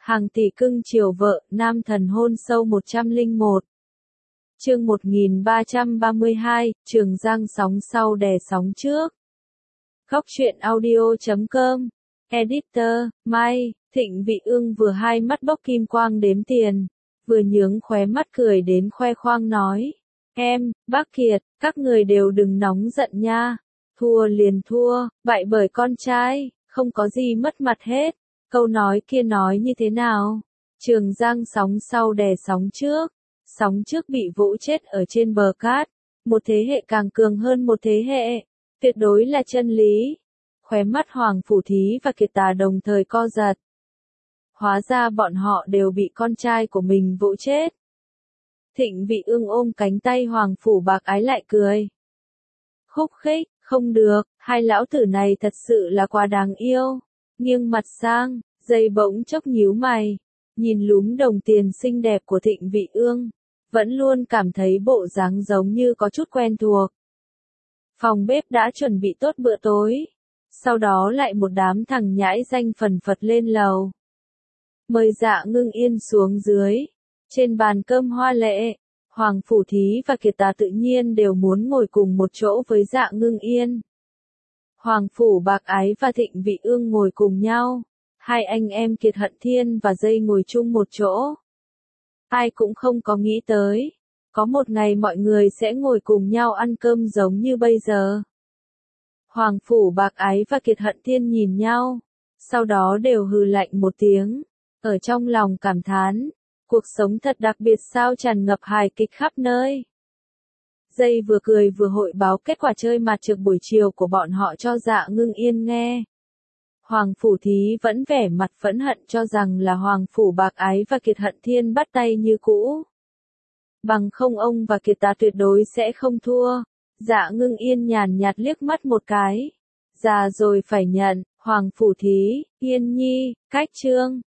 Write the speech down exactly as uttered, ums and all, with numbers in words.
Hàng tỷ cưng chiều vợ, nam thần hôn sâu một trăm lẻ một. Chương một nghìn ba trăm ba mươi hai, Trường Giang sóng sau đè sóng trước. Góc truyện audio chấm com. Editor, Mai, Thịnh Vị Ương vừa hai mắt bốc kim quang đếm tiền, vừa nhướng khóe mắt cười đến khoe khoang nói. Em, bác Kiệt, các người đều đừng nóng giận nha. Thua liền thua, bại bởi con trai, không có gì mất mặt hết. Câu nói kia nói như thế nào? Trường Giang sóng sau đè sóng trước. Sóng trước bị vỗ chết ở trên bờ cát. Một thế hệ càng cường hơn một thế hệ. Tuyệt đối là chân lý. Khóe mắt Hoàng Phủ Thí và Kiệt Tà đồng thời co giật. Hóa ra bọn họ đều bị con trai của mình vỗ chết. Thịnh Vị Ương ôm cánh tay Hoàng Phủ Bạc Ái lại cười. Khúc khích, không được, hai lão tử này thật sự là quá đáng yêu. Nghiêng mặt sang, dây bỗng chốc nhíu mày, nhìn lúm đồng tiền xinh đẹp của Thịnh Vị Ương, vẫn luôn cảm thấy bộ dáng giống như có chút quen thuộc. Phòng bếp đã chuẩn bị tốt bữa tối, sau đó lại một đám thằng nhãi danh phần phật lên lầu. Mời Dạ Ngưng Yên xuống dưới, trên bàn cơm hoa lệ, Hoàng Phủ Thí và Kiệt Tà tự nhiên đều muốn ngồi cùng một chỗ với Dạ Ngưng Yên. Hoàng Phủ Bạc Ái và Thịnh Vị Ương ngồi cùng nhau, hai anh em Kiệt Hận Thiên và Dây ngồi chung một chỗ. Ai cũng không có nghĩ tới, có một ngày mọi người sẽ ngồi cùng nhau ăn cơm giống như bây giờ. Hoàng Phủ Bạc Ái và Kiệt Hận Thiên nhìn nhau, sau đó đều hừ lạnh một tiếng, ở trong lòng cảm thán, cuộc sống thật đặc biệt sao tràn ngập hài kịch khắp nơi. Dây vừa cười vừa hội báo kết quả chơi mặt trược buổi chiều của bọn họ cho Dạ Ngưng Yên nghe. Hoàng Phủ Thí vẫn vẻ mặt phẫn hận cho rằng là Hoàng Phủ Bạc Ái và Kiệt Hận Thiên bắt tay như cũ. Bằng không ông và Kiệt Tà tuyệt đối sẽ không thua. Dạ Ngưng Yên nhàn nhạt liếc mắt một cái. Già rồi phải nhận, Hoàng Phủ Thí, Yên Nhi, cách trương,